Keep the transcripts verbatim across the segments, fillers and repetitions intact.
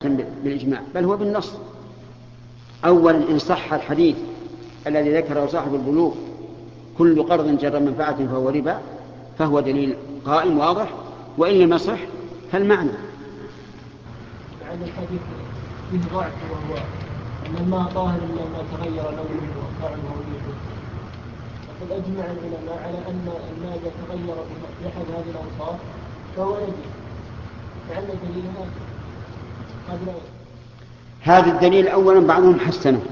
بالإجماع، بل هو بالنص. أولا إن صح الحديث الذي ذكره صاحب البلوغ كل قرض جر منفعة فهو ربا، فهو دليل قائم واضح. وإن لم يصح فالمعنى. هذا الحديث فيه ضعف، وهو أن الماء طاهر إلا ما تغير لونه وطعمه وريحه. فقد أجمع العلماء على أن الماء إذا تغير بأحد هذه الأوصاف فهو نجس. لعل الدليل هذا. هذا الدليل أولا بعضهم حسنه،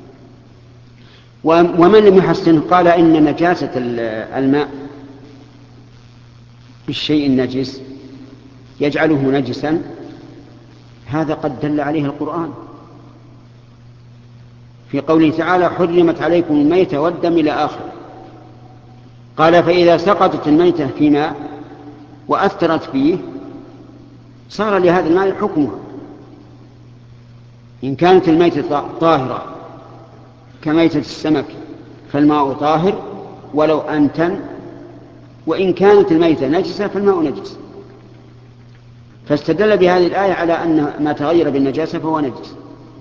ومن لم يحسنه قال إن نجاسة الماء بالشيء النجس يجعله نجسا، هذا قد دل عليه القرآن في قوله تعالى حرمت عليكم الميتة والدم إلى آخر. قال فإذا سقطت الميتة في ماء وأثرت فيه صار لهذا الماء حكمها. إن كانت الميتة طاهرة كميتة السمك فالماء طاهر ولو أنتن، وإن كانت الميتة نجسة فالماء نجس. فاستدل بهذه الآية على أن ما تغير بالنجاسة فهو نجس.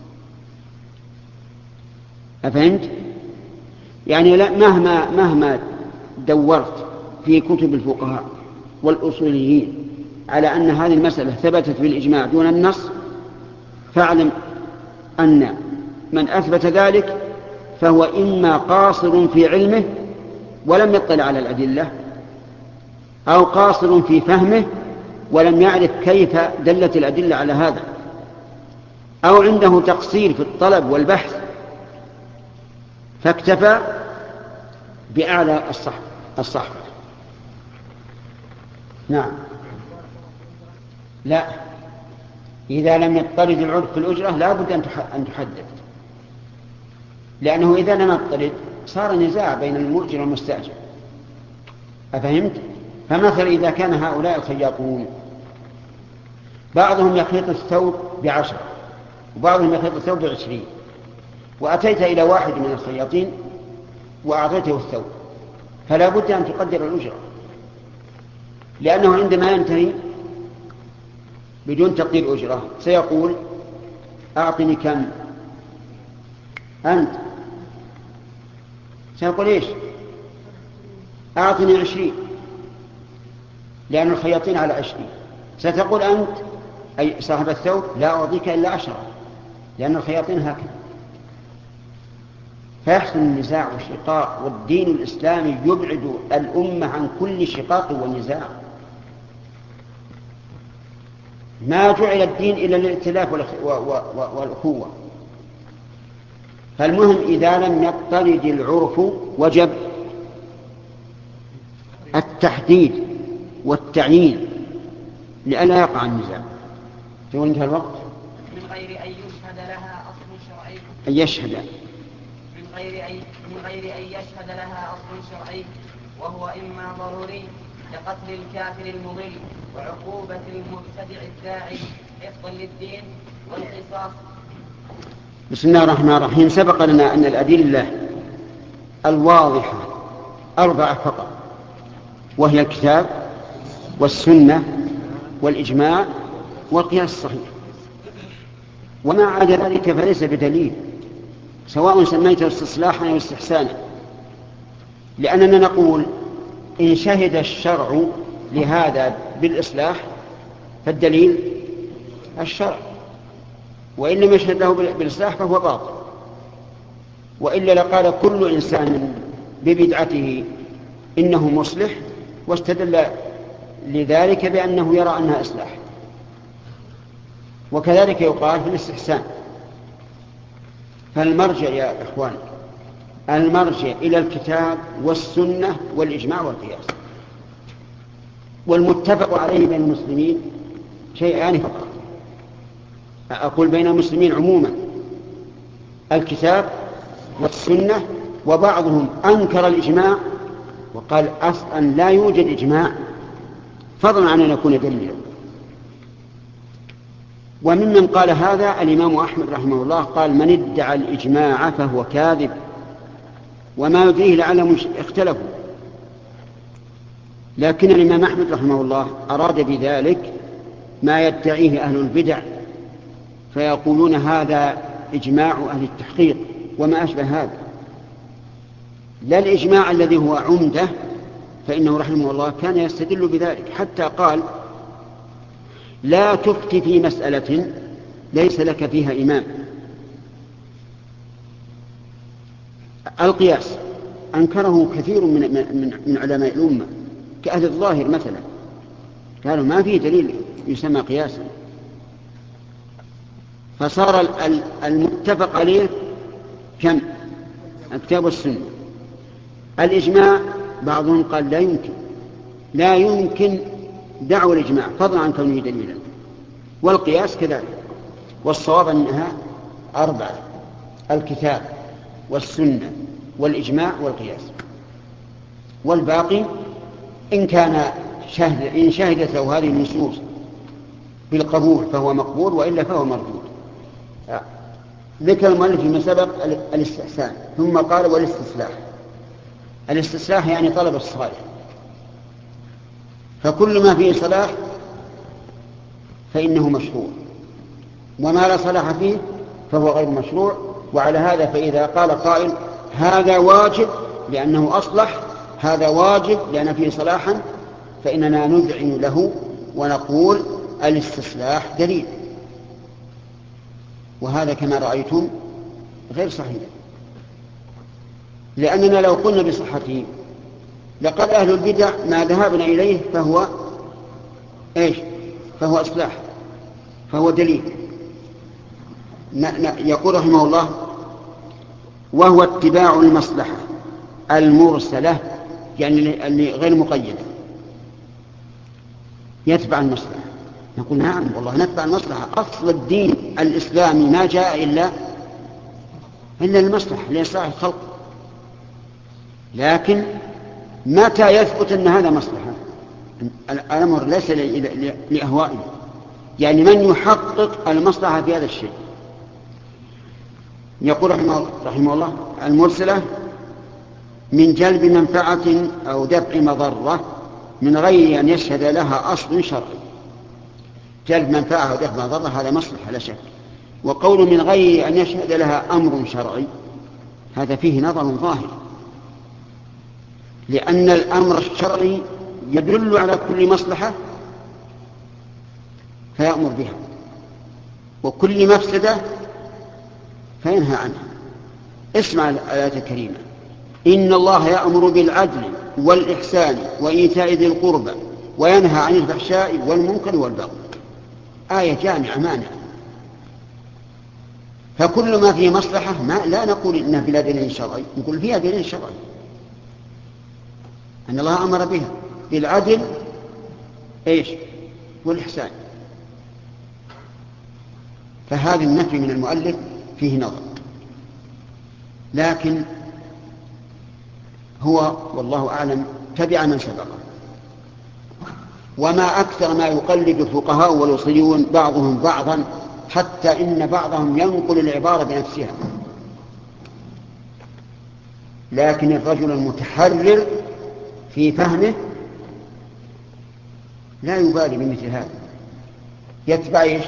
أفهمت؟ يعني لا مهما مهما دورت في كتب الفقهاء والأصوليين على أن هذه المسألة ثبتت بالإجماع دون النص، فاعلم أن من أثبت ذلك فهو إما قاصر في علمه ولم يطلع على الأدلة، أو قاصر في فهمه ولم يعرف كيف دلت الأدلة على هذا، أو عنده تقصير في الطلب والبحث فاكتفى بأعلى الصح الصحف. نعم. لا، إذا لم يضطرد العرف في الأجرة لا بد أن تحدد، لأنه إذا لم يضطرد صار نزاع بين المؤجر والمستأجر. أفهمت؟ فمثلا إذا كان هؤلاء الخياطون بعضهم يخيط الثوب بعشرة وبعضهم يخيط الثوب بعشرين، وأتيت إلى واحد من الخياطين وأعطيته الثوب، فلا بد أن تقدر الأجرة، لأنه عندما ينتهي بدون تقدير أجرة سيقول أعطني كم أنت، سيقول إيش أعطني عشرين، لأن الخياطين على عشرين. ستقول أنت أي صاحب الثوب لا أعطيك إلا عشرة، لأن الخياطين هكذا. فيحصل النزاع والشقاق، والدين الإسلامي يبعد الأمة عن كل شقاق ونزاع. ما جعل الدين إلا للائتلاف والأخوة. فالمهم إذا لم يضطرد العرف وجب التحديد والتعيين لئلا يقع النزاع. تقول انتهى الوقت. من غير أن يشهد لها أصل شرعي. أن يشهد من غير أن من غير أن يشهد لها أصل شرعي، وهو إما ضروري لقتل الكافر المضل وعقوبة المبتدع الداعي حفظا للدين والقصاص. بسم الله الرحمن الرحيم. سبق لنا أن الأدلة الواضحة أربعة فقط، وهي الكتاب والسنة والإجماع والقياس الصحيح، وما عدا ذلك فليس بدليل، سواء سميته استصلاحا أو استحسانا، لأننا نقول إن شهد الشرع لهذا بالإصلاح فالدليل الشرع، وإن لم يشهد له بالإصلاح فهو باطل. وإلا لقال كل إنسان ببدعته إنه مصلح، واستدل لذلك بأنه يرى أنها إصلاح. وكذلك يقال في الاستحسان. فالمرجع يا إخوان المرجع إلى الكتاب والسنة والإجماع والقياس، والمتفق عليه بين المسلمين شيئان فقط. أقول بين المسلمين عموما الكتاب والسنة، وبعضهم أنكر الإجماع وقال أصلا لا يوجد إجماع فضلا عن أن يكون دليلا. وممن قال هذا الإمام أحمد رحمه الله، قال من ادعى الإجماع فهو كاذب، وما يدريه لعلهم اختلفوا. لكن الإمام أحمد رحمه الله أراد بذلك ما يدعيه أهل البدع فيقولون هذا إجماع أهل التحقيق وما أشبه هذا، لا الإجماع الذي هو عمدة، فإنه رحمه الله كان يستدل بذلك حتى قال لا تفتي في مسألة ليس لك فيها إمام. القياس أنكره كثير من, من, من علماء الأمة كأهل الظاهر مثلا، قالوا ما فيه دليل يسمى قياسا. فصار المتفق عليه كم؟ الكتاب والسنة. الإجماع بعضهم قال لا يمكن لا يمكن دعوى الإجماع فضلا عن كونه دليلا، والقياس كذلك. والصواب أنها أربعة: الكتاب والسنة والإجماع والقياس، والباقي إن كان شهد إن شهدت له هذه النصوص بالقبول فهو مقبول، وإلا فهو مردود. ذكر المؤلف فيما سبق الاستحسان، ثم قال والاستصلاح. الاستصلاح يعني طلب الصالح، فكل ما فيه صلاح فإنه مشروع، وما لا صلاح فيه فهو غير مشروع. وعلى هذا فإذا قال قائل هذا واجب لأنه أصلح، هذا واجب لأن فيه صلاحا، فإننا نذعن له ونقول الاستصلاح دليل. وهذا كما رأيتم غير صحيح، لأننا لو قلنا بصحته لقد أهل البدع ما ذهبنا إليه فهو إيش؟ فهو إصلاح، فهو دليل. يقول رحمه الله وهو اتباع المصلحة المرسلة، يعني اللي غير مقيدة، يتبع المصلحة. نقول نعم والله نتبع المصلحة، أصل الدين الإسلامي ما جاء إلا إلا المصلحة لإصلاح الخلق، لكن متى يثبت أن هذا مصلحة؟ الأمر ليس لأهوائنا، يعني من يحقق المصلحة في هذا الشيء. يقول رحمه الله المرسلة من جلب منفعة أو دفع مضرة من غير أن يشهد لها أصل شرعي. جلب منفعة أو دفع مضرة هذا مصلحة لا شك، وقول من غير أن يشهد لها أمر شرعي هذا فيه نظر ظاهر، لأن الأمر الشرعي يدل على كل مصلحة فيأمر بها، وكل مفسدة فينهى عنها. اسمع الآية الكريمة إن الله يأمر بالعدل والإحسان وإيتاء ذي القربى وينهى عن الفحشاء والمنكر والبغي. آية جامعة مانعة، فكل ما فيه مصلحة ما لا نقول إنها بلا دليل شرعي، نقول فيها دليل شرعي أن الله أمر بها بالعدل إيش والإحسان. فهذا النفي من المؤلف فيه نظر، لكن هو والله أعلم تبع من سبقه. وما أكثر ما يقلد الفقهاء والأصوليون بعضهم بعضا، حتى إن بعضهم ينقل العبارة بنفسها، لكن الرجل المتحرر في فهمه لا يبالي بمثل هذا، يتبع إيش؟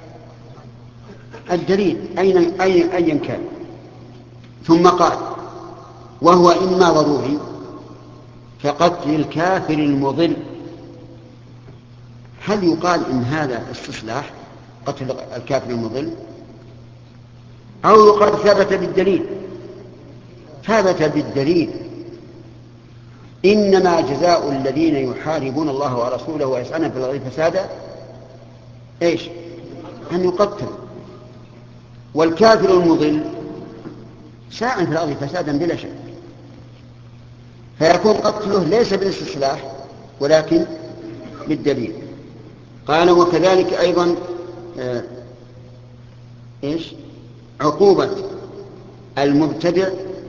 الدليل أين أيا كان. ثم قال وهو إما ضروري كقتل الكافر المضل. هل يقال إن هذا استصلاح قتل الكافر المضل، أو يقال ثبت بالدليل؟ ثبت بالدليل. إنما جزاء الذين يحاربون الله ورسوله ويسعون في الأرض فسادا إيش؟ أن يقتلوا. والكافر المضل ساعٍ في الأرض فسادا بلا شك، فيكون قتله ليس بالاستصلاح ولكن بالدليل. قال وكذلك أيضا آه إيش؟ عقوبة المبتدع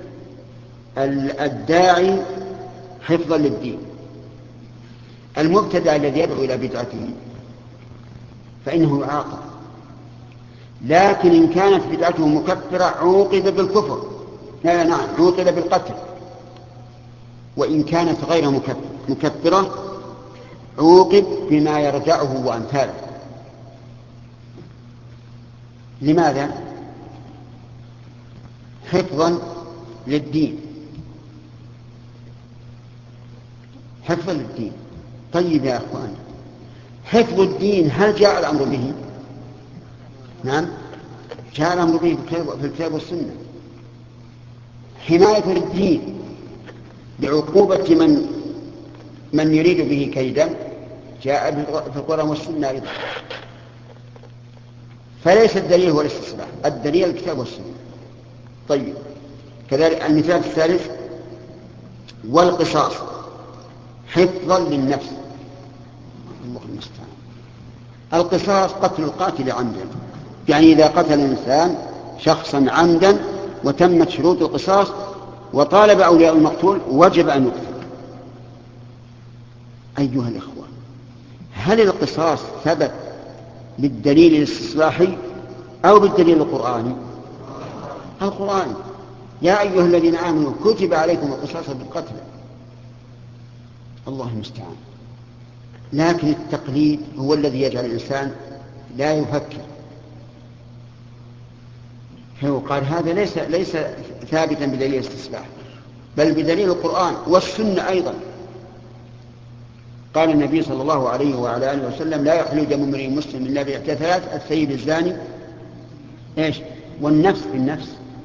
الداعي حفظا للدين. المبتدع الذي يدعو إلى بدعته فإنه يعاقب، لكن إن كانت بدعته مكفرة عوقب بالكفر، لا نعم عوقب بالقتل. وإن كانت غير مكفرة عوقب بما يرجعه وأمثاله. لماذا؟ حفظا للدين، حفظا للدين. طيب يا أخوان، حفظ الدين هل جاء الأمر به؟ نعم، جاء الأمر به في الكتاب والسنة. حماية الدين بعقوبة من من يريد به كيدا جاء في القرآن والسنة أيضا. فليس الدليل هو الاستصلاح، الدليل الكتاب والسنة. طيب، كذلك المثال الثالث والقصاص حفظا للنفس. الله المستعان. القصاص قتل القاتل عمدا، يعني إذا قتل الإنسان شخصا عمدا وتمت شروط القصاص وطالب أولياء المقتول وجب أن يقتل. أيها الإخوة، هل القصاص ثبت بالدليل الاستصلاحي أو بالدليل القرآني؟ القرآني. يا أيها الذين آمنوا كتب عليكم القصاص بالقتل. الله المستعان. لكن التقليد هو الذي يجعل الإنسان لا يفكر، فيقال هذا ليس ليس ثابتا بدليل الاستصلاح بل بدليل القرآن والسنة أيضا. قال النبي صلى الله عليه وعلى آله وسلم: لا يحل دم امرئ مسلم إلا بإحدى ثلاث: الثيب الزاني إيش والنفس بالنفس.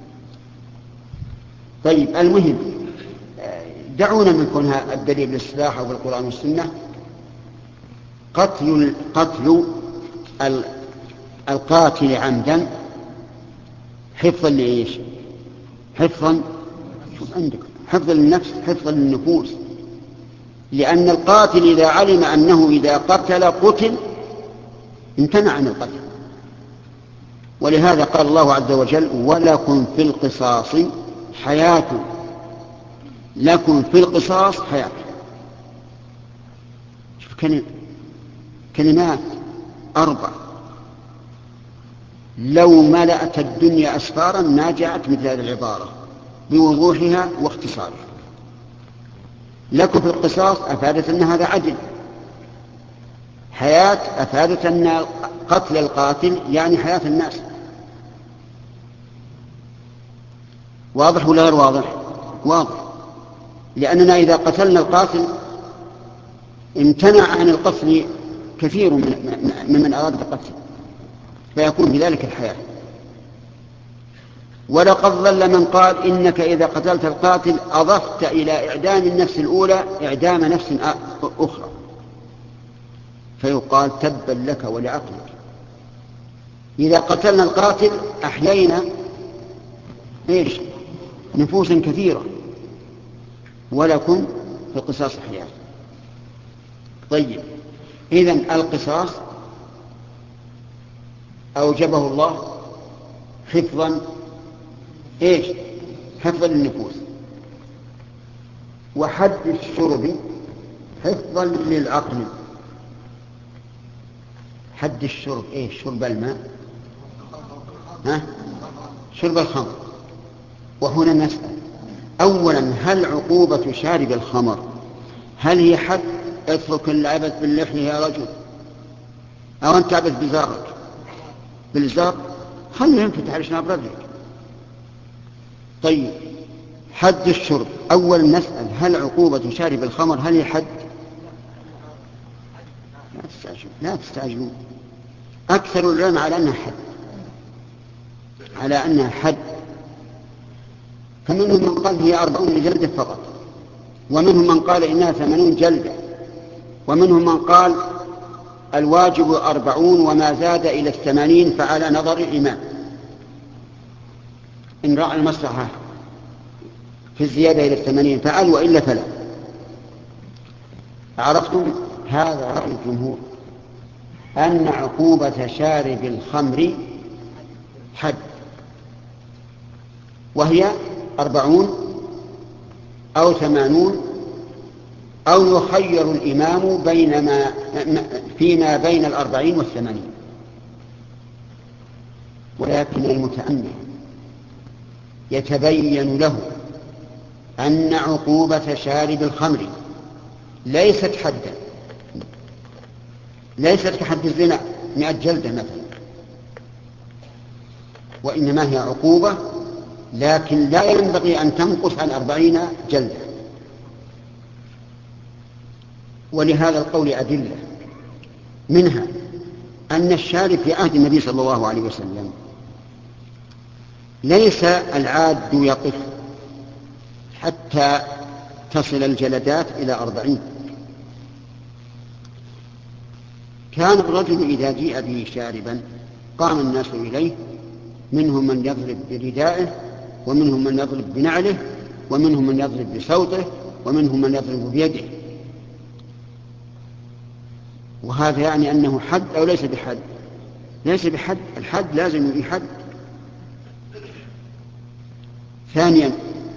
طيب، المهم دعونا من كونها الدليل بالإصلاح أو بالقرآن والسنة. قتل قتل القاتل عمدا حفظا لإيش؟ حفظا عندك حفظا للنفس، حفظا للنفوس. لأن القاتل إذا علم أنه إذا قتل قتل امتنع عن القتل. ولهذا قال الله عز وجل: ولكم في القصاص حياة. لكم في القصاص حياة. شوف كلمات أربع لو ملأت الدنيا أسفارا ما جاءت مثل هذه العبارة بوضوحها واختصارها. لكم في القصاص أفادت أن هذا عدل. حياة أفادت أن قتل القاتل يعني حياة الناس. واضح ولا غير واضح؟ واضح. لأننا إذا قتلنا القاتل امتنع عن القتل كثير من من أراد القتل، فيكون بذلك الحياة. ولقد ضل من قال إنك إذا قتلت القاتل أضفت إلى إعدام النفس الأولى إعدام نفس أخرى، فيقال تبا لك ولعقلك. إذا قتلنا القاتل أحيينا إيش؟ نفوسا كثيرة. ولكم في القصاص حياة. طيب، إذن القصاص أوجبه الله حفظا إيش؟ حفظا للنفوس. وحد الشرب حفظا للعقل. حد الشرب إيش؟ شرب الماء، ها؟ شرب الخمر. وهنا نسأل أولا: هل عقوبة شارب الخمر هل هي حد اترك اللعبة باللحية يا رجل، أو أنت عبث بزارك بالزار خليه ينفتح على شناب رجلك؟ طيب، حد الشرب أولا نسأل: هل عقوبة شارب الخمر هل هي حد؟ لا تستعجلوا لا تستعجلوا أكثر العلماء على أنها حد، على أنها حد. فمنهم من قال هي أربعون جلدة فقط، ومنهم من قال إنها ثمانون جلدة، ومنهم من قال الواجب أربعون وما زاد إلى الثمانين فعلى نظر الإمام إن رأى المصلحة في الزيادة إلى الثمانين فعل، وإلا فلا. عرفتم؟ هذا رأي الجمهور أن عقوبة شارب الخمر حد، وهي أربعون أو ثمانون، أو يخير الإمام بينما فيما بين الأربعين والثمانين. ولكن المتأمل يتبين له أن عقوبة شارب الخمر ليست حدا، ليست كحد الزنا مئة جلدة مثلا، وإنما هي عقوبة، لكن لا ينبغي أن تنقص عن أربعين جلدة. ولهذا القول أدلة، منها أن الشارب في عهد النبي صلى الله عليه وسلم ليس العاد يقف حتى تصل الجلدات إلى أربعين. كان الرجل إذا جيء به شاربا قام الناس إليه، منهم من يضرب بردائه، ومنهم من يضرب بنعله، ومنهم من يضرب بصوته، ومنهم من يضرب بيده. وهذا يعني أنه حد أو ليس بحد؟ ليس بحد، الحد لازم يحد. ثانيا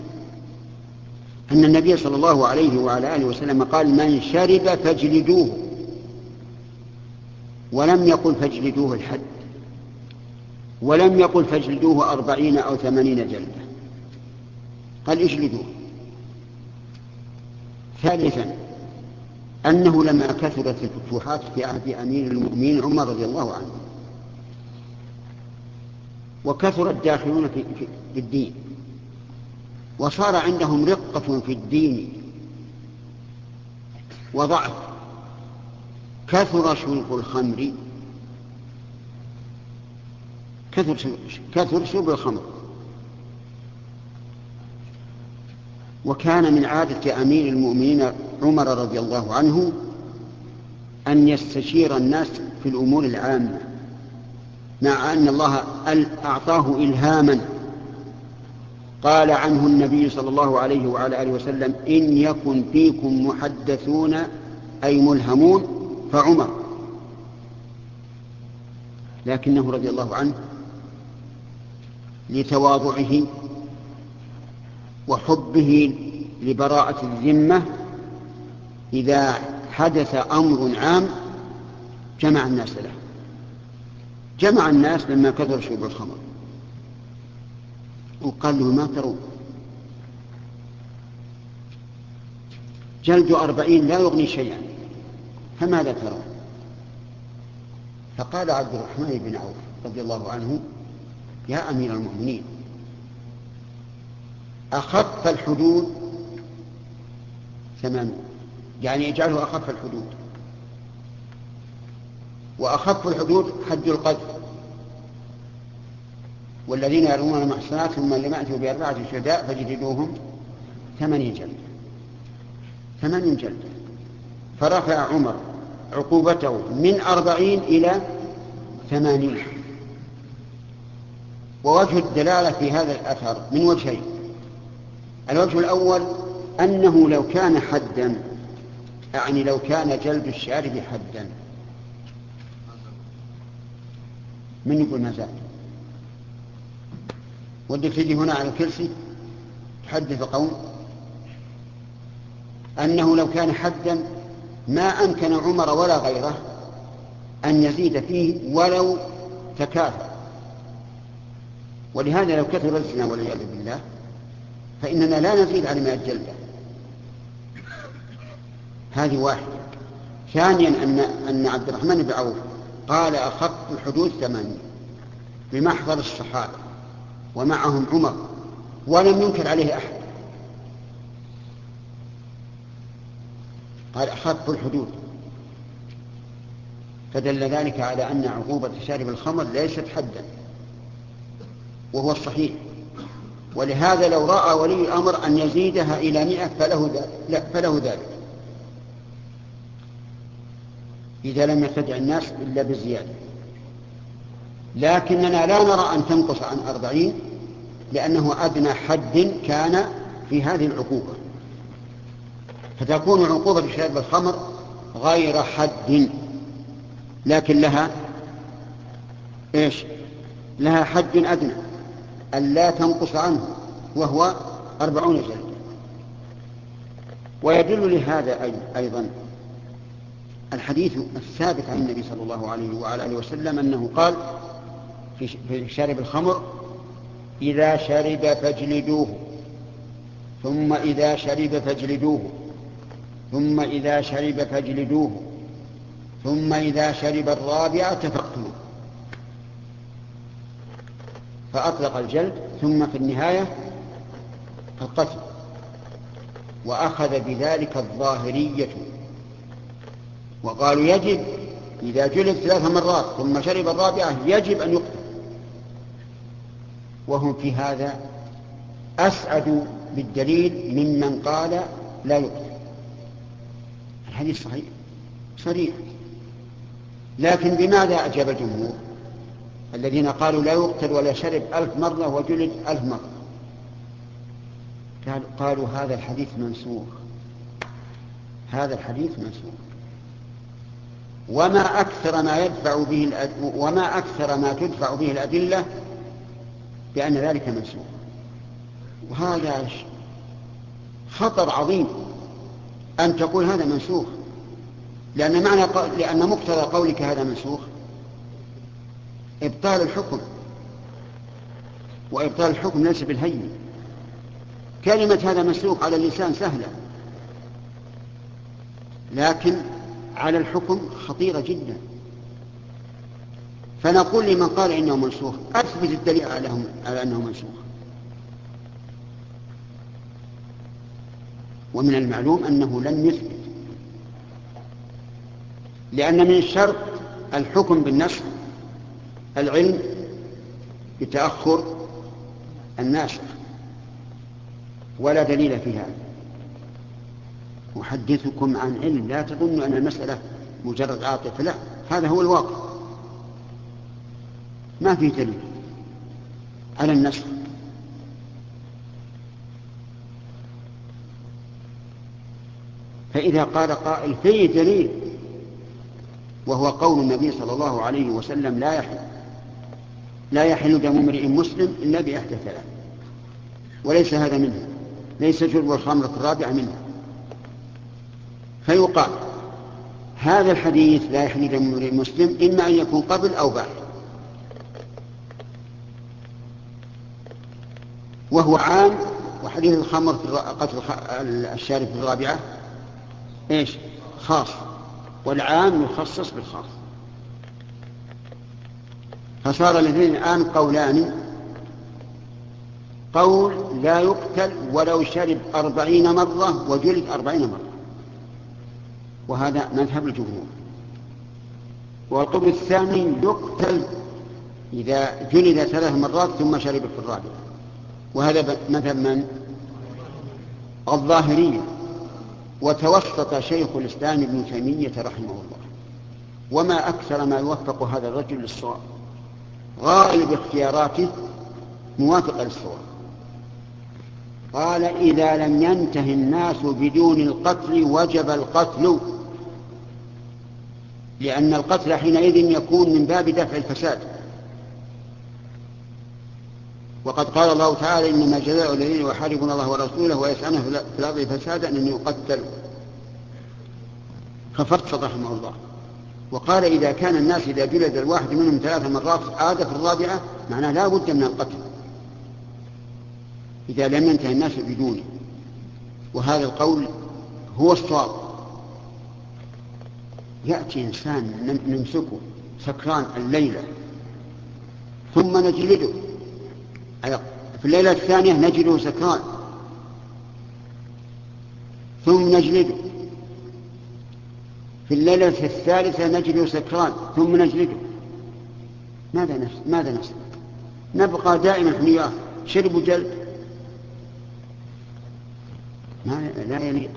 أن النبي صلى الله عليه وعلى آله وسلم قال من شرب فاجلدوه، ولم يقل فاجلدوه الحد، ولم يقل فاجلدوه أربعين أو ثمانين جلدة، قال اجلدوه. ثالثا أنه لما كثرت الفتوحات في عهد أمير المؤمنين عمر رضي الله عنه، وكثر الداخلون في, في, في الدين، وصار عندهم رقة في الدين وضعف، كثر شرب الخمر، كثر, كثر شرب الخمر. وكان من عادة أمير المؤمنين عمر رضي الله عنه أن يستشير الناس في الأمور العامة، مع أن الله أعطاه إلهاما. قال عنه النبي صلى الله عليه وعلى آله وسلم إن يكن فيكم محدثون أي ملهمون فعمر. لكنه رضي الله عنه لتواضعه وحبه لبراءة الذمة إذا حدث أمر عام جمع الناس له، جمع الناس لما كثر شرب الخمر، وقال له ما ترون؟ جلد أربعين لا يغني شيئا، فماذا ترون؟ فقال عبد الرحمن بن عوف رضي الله عنه يا أمير المؤمنين أخف الحدود ثمانون، يعني اجعله أخف الحدود، وأخف الحدود حد القذف، والذين يرمون المحصنات ثم لم يأتوا بأربعة شهداء فاجلدوهم ثمانين جلدة، ثمانين جلدة. فرفع عمر عقوبته من أربعين إلى ثمانين. ووجه الدلالة في هذا الأثر من وجهين. الوجه الأول أنه لو كان حدا، يعني لو كان جلد الشارب حدا، من يقول ما زال؟ ودك تجي هنا على الكرسي تحدث قوم. أنه لو كان حدا ما أمكن عمر ولا غيره أن يزيد فيه ولو تكاثر. ولهذا لو كثر الزنا والعياذ بالله فإننا لا نزيد على مئة جلدة. هذه واحدة. ثانيا أن, أن عبد الرحمن بن عوف قال أخف الحدود ثمانين بمحضر الصحابة ومعهم عمر، ولم ينكر عليه أحد. قال أخف الحدود، فدل ذلك على أن عقوبة شارب الخمر ليست حدا، وهو الصحيح. ولهذا لو رأى ولي الأمر أن يزيدها إلى مئة فله, لا فله ذلك، إذا لم يرتدع الناس إلا بالزيادة. لكننا لا نرى أن تنقص عن أربعين، لأنه أدنى حد كان في هذه العقوبة، فتكون عقوبة شارب الخمر غير حد، لكن لها إيش؟ لها حد أدنى ألا تنقص عنه، وهو أربعون جلدة. ويدل لهذا أيضا الحديث الثابت عن النبي صلى الله عليه وعلى آله وسلم أنه قال في شارب الخمر إذا شرب فاجلدوه، ثم إذا شرب فاجلدوه، ثم إذا شرب فاجلدوه، ثم إذا شرب الرابعة فاقتلوه. فأطلق الجلد ثم في النهاية القتل، وأخذ بذلك الظاهرية وقالوا يجب إذا جلد ثلاث مرات ثم شرب الرابعة يجب أن يقتل، وهم في هذا أسعد بالدليل ممن قال لا يقتل. الحديث صحيح صريح. لكن بماذا أجاب الجمهور الذين قالوا لا يقتل ولا شرب ألف مرة وجلد ألف مرة؟ قالوا هذا الحديث منسوخ، هذا الحديث منسوخ، وما أكثر ما يدفع به الأد... وما أكثر ما تدفع به الأدلة بأن ذلك منسوخ. وهذا خطر عظيم أن تقول هذا منسوخ، لأن معنى ق... لأن مقتضى قولك هذا منسوخ إبطال الحكم، وإبطال الحكم ليس بالهين. كلمة هذا منسوخ على اللسان سهلة، لكن على الحكم خطيرة جدا. فنقول لمن قال إنه منسوخ أثبت الدليل على أنه منسوخ. ومن المعلوم أنه لن يثبت، لأن من الشرط الحكم بالنسخ العلم بتأخر الناسخ، ولا دليل في هذا. أحدثكم عن علم، لا تظنوا أن المسألة مجرد عاطفة، لا، هذا هو الواقع، ما فيه دليل على النسخ. فإذا قال قائل فيه دليل وهو قول النبي صلى الله عليه وسلم لا يحل لا يحل دم امرئ مسلم إلا بإحدى ثلاث، وليس هذا منه، ليس شرب الخمر الرابعة منه، فيقال هذا الحديث لا يحل دم امرئ مسلم إما أن يكون قبل أو بعد، وهو عام. وحديث الخمر في قتل الشارب في الرابعة إيش؟ خاص، والعام يخصص بالخاص. فصار الاثنين الآن قولان: قول لا يقتل ولو شرب أربعين مرة وجلد أربعين مرة، وهذا مذهب الجمهور. والقول الثاني يقتل إذا جلد ثلاث مرات ثم شرب في الرابعة، وهذا مذهب من؟ الظاهرية. وتوسط شيخ الإسلام ابن تيمية رحمه الله، وما أكثر ما يوفق هذا الرجل للصواب، غالب اختياراته موافقة للصواب. قال إذا لم ينتهي الناس بدون القتل وجب القتل، لأن القتل حينئذ يكون من باب دفع الفساد. وقد قال الله تعالى إنما جزاء الذين يحاربون الله ورسوله ويسعون في الأرض فسادا أن يقتلوا، ففصل رحمه الله وقال إذا كان الناس إذا جلد الواحد منهم ثلاث مرات عاد في الرابعة معناه لا بد من القتل إذا لم ينتهي الناس بدونه. وهذا القول هو الصواب. يأتي إنسان نمسكه سكران الليلة ثم نجلده، في الليلة الثانية نجده سكران ثم نجلده، في الليلة الثالثة نجده سكران ثم نجلده. ماذا نفس ماذا نفس نبقى دائما حمياه شرب وجلد؟ لا يليق.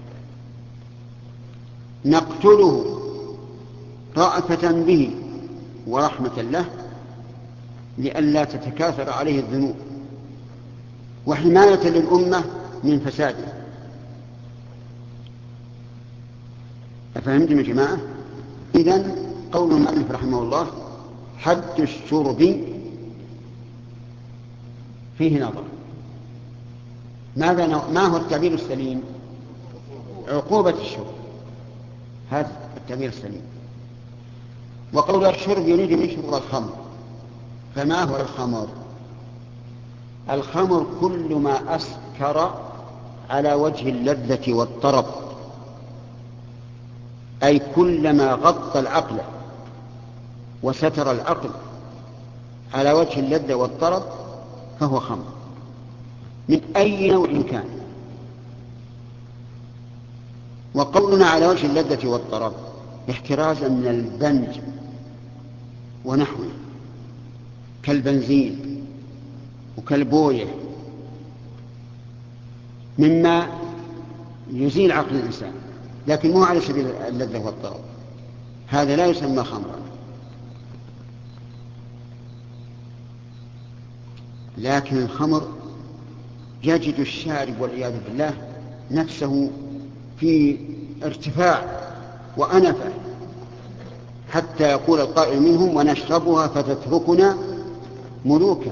نقتله رأفة به ورحمة له لئلا تتكاثر عليه الذنوب وحماية للأمة من فساده. أفهمتم يا جماعة؟ إذن قول المؤلف رحمه الله حد الشرب فيه نظر. ماذا نوع؟ ما هو التعبير السليم؟ عقوبة الشرب، هذا التعبير السليم. وقول الشرب يريد به شرب الخمر، فما هو الخمر؟ الخمر كل ما أسكر على وجه اللذة والطرب، أي كلما غطى العقل وستر العقل على وجه اللذة والطرب فهو خمر من أي نوع كان. وقولنا على وجه اللذة والطرب احترازا من البنج ونحوه كالبنزين وكالبوية مما يزيل عقل الإنسان، لكن مو على سبيل اللذة والطرب، هذا لا يسمى خمرا. لكن الخمر يجد الشارب والعياذ بالله نفسه في ارتفاع وأنفة، حتى يقول القائل منهم ونشربها فتتركنا ملوكا.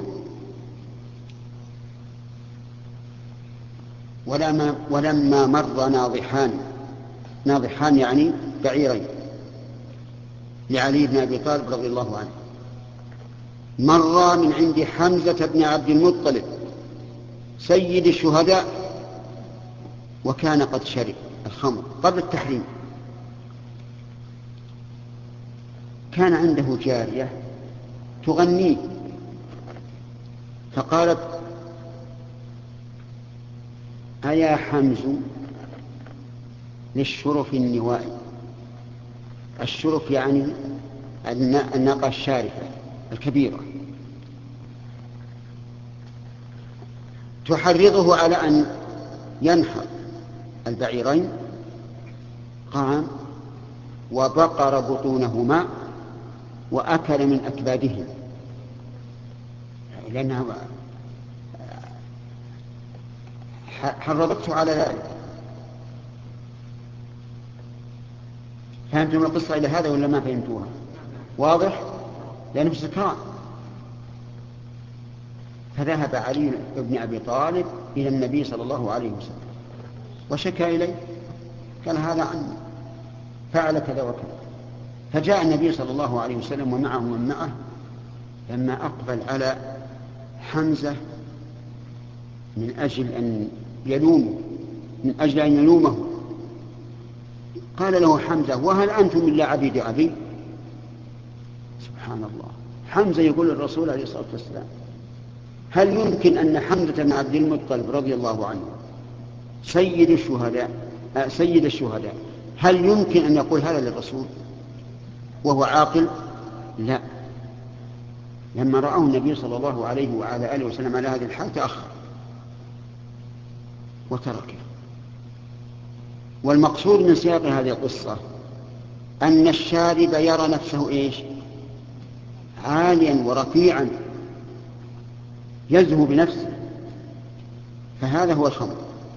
ولما, ولما مر ناضحان، ناضحان يعني بعيرين لعلي بن أبي طالب رضي الله عنه، مر من عند حمزة بن عبد المطلب سيد الشهداء، وكان قد شرب الخمر قبل التحريم. كان عنده جارية تغنيه فقالت أيا حمز للشرف النوائي. الشرف يعني الناقة الشارفة الكبيرة، تحرضه على أن ينحر البعيرين. قام وبقر بطونهما وأكل من أكبادهم، لأنها حرضته على ذلك. فهمتم القصة إلى هذا ولا ما فهمتوها؟ واضح؟ لأنه سكران. فذهب علي بن أبي طالب إلى النبي صلى الله عليه وسلم وشكى إليه، قال هذا عني فعل كذا وكذا. فجاء النبي صلى الله عليه وسلم ومعه من معه، لما أقبل على حمزة من أجل أن يلومه من أجل أن يلومه قال له حمزة وهل أنتم إلا عبيد أبي؟ سبحان الله، حمزة يقول للرسول عليه الصلاة والسلام هل يمكن أن حمزة بن عبد المطلب رضي الله عنه سيد الشهداء سيد الشهداء هل يمكن أن يقول هذا للرسول وهو عاقل؟ لا. لما رآه النبي صلى الله عليه وعلى آله وسلم على هذه الحال تأخر وتركه. والمقصود من سياق هذه القصة أن الشارب يرى نفسه إيش؟ عاليا ورفيعا يزهو بنفسه، فهذا هو الخمر.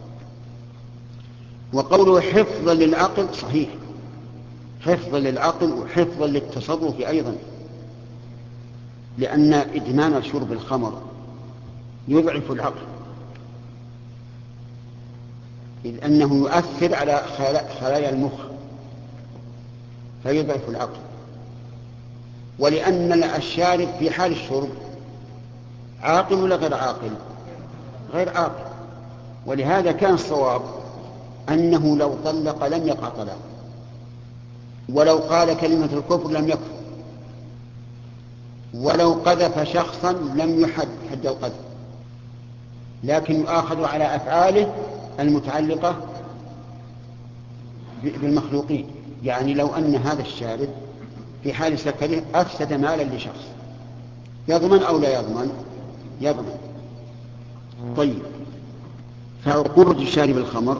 وقوله حفظا للعقل صحيح، حفظا للعقل وحفظا للتصرف أيضا، لأن إدمان شرب الخمر يضعف العقل، إذ أنه يؤثر على خلايا المخ فيضعف العقل. ولأن الشارب في حال الشرب عاقل ولا غير عاقل؟ غير عاقل. ولهذا كان الصواب أنه لو طلق لم يقع طلاق، ولو قال كلمة الكفر لم يكفر، ولو قذف شخصا لم يحد حد القذف، لكن يؤاخذ على أفعاله المتعلقة بالمخلوقين. يعني لو أن هذا الشارب في حال سكره أفسد مالا لشخص يضمن أو لا يضمن؟ يضمن. طيب، فعقوبة شارب الخمر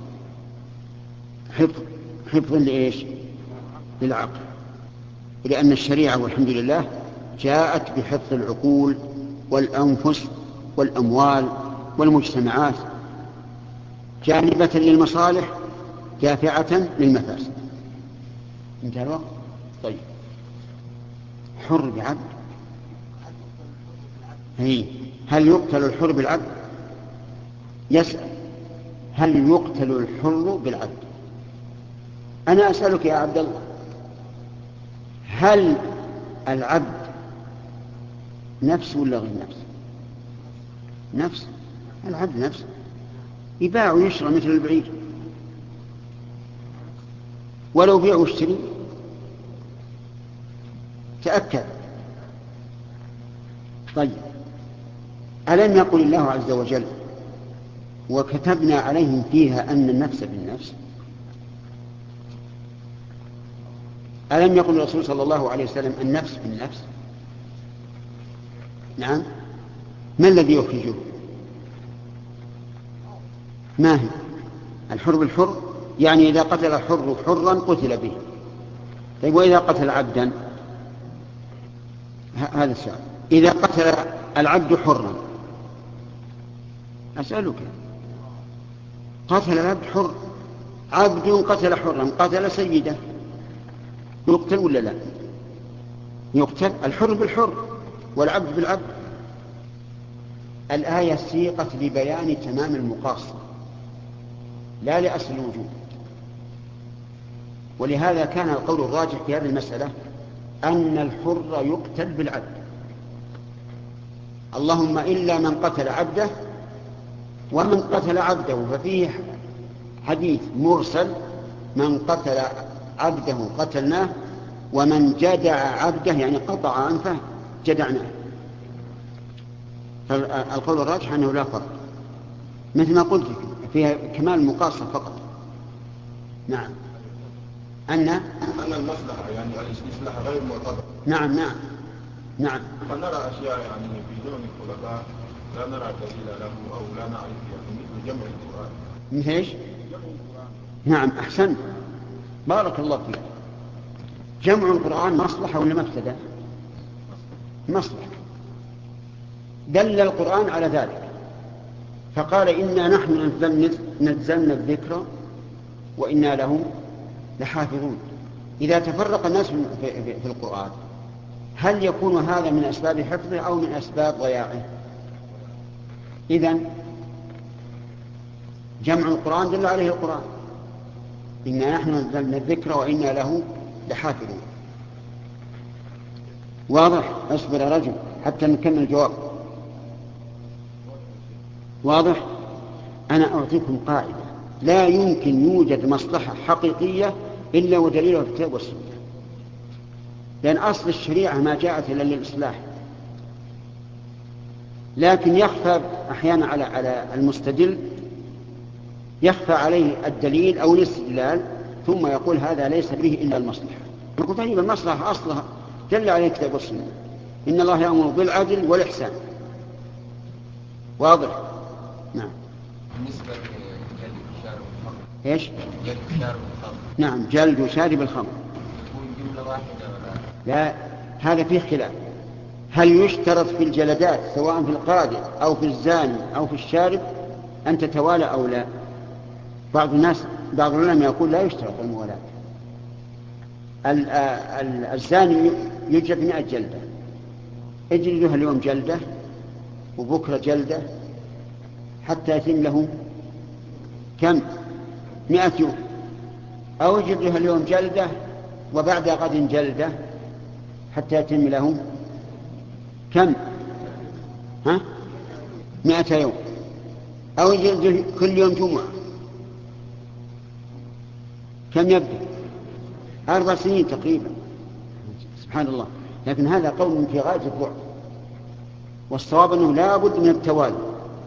حفظ حفظا لإيش؟ للعقل، لأن الشريعة والحمد لله جاءت بحفظ العقول والأنفس والأموال والمجتمعات، جانبة للمصالح دافعة للمفاسد. انتهى الوقت. طيب، حر بعبد، هي هل يقتل الحر بالعبد؟ يسأل هل يقتل الحر بالعبد؟ أنا أسألك يا عبد الله، هل العبد نفس ولا غير نفس؟ نفس. العبد نفس، يباع ويشرى مثل البعير، ولو بيع واشتري تأكد. طيب ألم يقل الله عز وجل وكتبنا عليهم فيها أن النفس بالنفس؟ ألم يقل الرسول صلى الله عليه وسلم النفس بالنفس؟ نعم. ما الذي يخرجه؟ ما هي؟ الحر بالحر، يعني إذا قتل الحر حرا قتل به. طيب وإذا قتل عبدا؟ هذا السؤال. إذا قتل العبد حرا، أسألك، قتل العبد حر، عبد قتل حرا، قتل سيده، يقتل ولا لا؟ يقتل. الحر بالحر والعبد بالعبد. الآية سيقت لبيان تمام المقاصة لا لأصل الوجود، ولهذا كان القول الراجح في هذه المسألة أن الحر يقتل بالعبد، اللهم إلا من قتل عبده، ومن قتل عبده ففيه حديث مرسل: من قتل عبده قتلناه، ومن جدع عبده يعني قطع أنفه جدعناه. فالقول الراجح أنه لا فرق، مثل ما قلت فيها كمال المقاصة فقط. نعم. أن أن المصلحة يعني الإصلاح غير معتبر. نعم نعم نعم. فنرى أشياء يعني في زمن الخلفاء لا نرى دليل له أو لا نعرف يعني مثل جمع القرآن. مثل ايش؟ نعم أحسنت، بارك الله فيك. جمع القرآن مصلحة ولا مفسدة؟ مصلحة. دل القرآن على ذلك فقال إنا نحن نزلنا الذكر وإنا له لحافظون. إذا تفرق الناس في القرآن هل يكون هذا من أسباب حفظه أو من أسباب ضياعه؟ إذن جمع القرآن دل عليه القرآن: إنا نحن نزلنا الذكر وإنا له لحافظون. واضح؟ اصبر يا رجل حتى نكمل الجواب. واضح؟ أنا أعطيكم قاعدة: لا يمكن يوجد مصلحة حقيقية إلا ودليلها في الكتاب والسنة، لأن أصل الشريعة ما جاءت إلا للإصلاح، لكن يخفى أحيانا على على المستدل، يخفى عليه الدليل أو الاستدلال، ثم يقول هذا ليس به إلا المصلحة. يقول طيب المصلحة أصلها دل عليه الكتاب والسنة: إن الله يأمر بالعدل والإحسان. واضح؟ نعم. بالنسبة لجلد شارب الخمر. إيش؟ جلد شارب الخمر. نعم، جلد شارب الخمر. يكون جملة واحدة ولا؟ لا، هذا فيه خلاف. هل يشترط في الجلدات سواء في القاذف أو في الزاني أو في الشارب أن تتوالى أو لا؟ بعض الناس بعض العلماء يقول لا يشترط الموالاة. الزاني يجلد مئة جلدة، اجلدها اليوم جلدة وبكرة جلدة حتى يتم له كم؟ مئة يوم. أو اجلدها اليوم جلدة وبعد غد جلدة حتى يتم له كم؟ ها؟ مئة يوم. أو يجلد كل يوم جمعة. كم يبدأ؟ أربع سنين تقريبا. سبحان الله. لكن هذا قول في غاية البعد، والصواب أنه لا بد من التوالي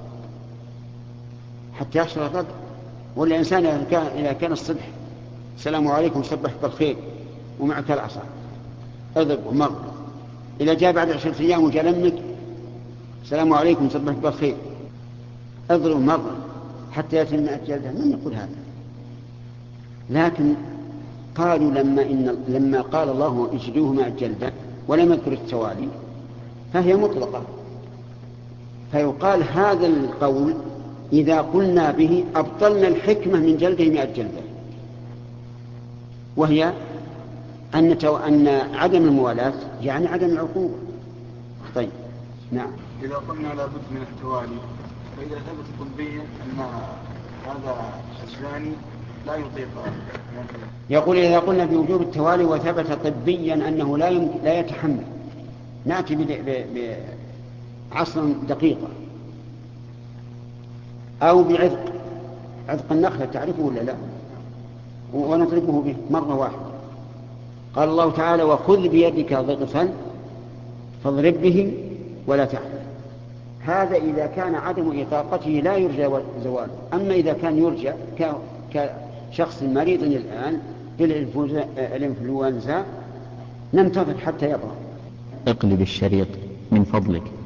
حتى يحصل الرد. والإنسان إذا كان الصبح السلام عليكم صبح بالخير ومعك العصا اضرب ومر، إذا جاء بعد عشرة أيام وجلمك السلام عليكم صبح بالخير اضرب ومر حتى يتم الجلدة، من يقول هذا؟ لكن قالوا لما, إن لما قال الله اجلوه مع الجلدة ولم يذكر التوالي فهي مطلقة، فيقال هذا القول إذا قلنا به أبطلنا الحكمة من جلده مئة جلدة، وهي أن, تو... أن عدم الموالاة يعني عدم العقوبة. طيب نعم. إذا قلنا لابد من التوالي فإذا ثبت طبيا أن هذا الزاني لا يطيق. يقول إذا قلنا بوجوب التوالي وثبت طبيا أنه لا يم... لا يتحمل، نأتي بعصر دقيقة أو بعذق عذق النخلة، تعرفه ولا لا؟ ونضربه به مرة واحدة. قال الله تعالى: وخذ بيدك ضغثا فاضرب به ولا تحمل. هذا إذا كان عدم إطاقته لا يرجى زواله. أما إذا كان يرجى كشخص مريض الآن بالإنفلونزا ننتظر حتى يبرأ. اقلب الشريط من فضلك.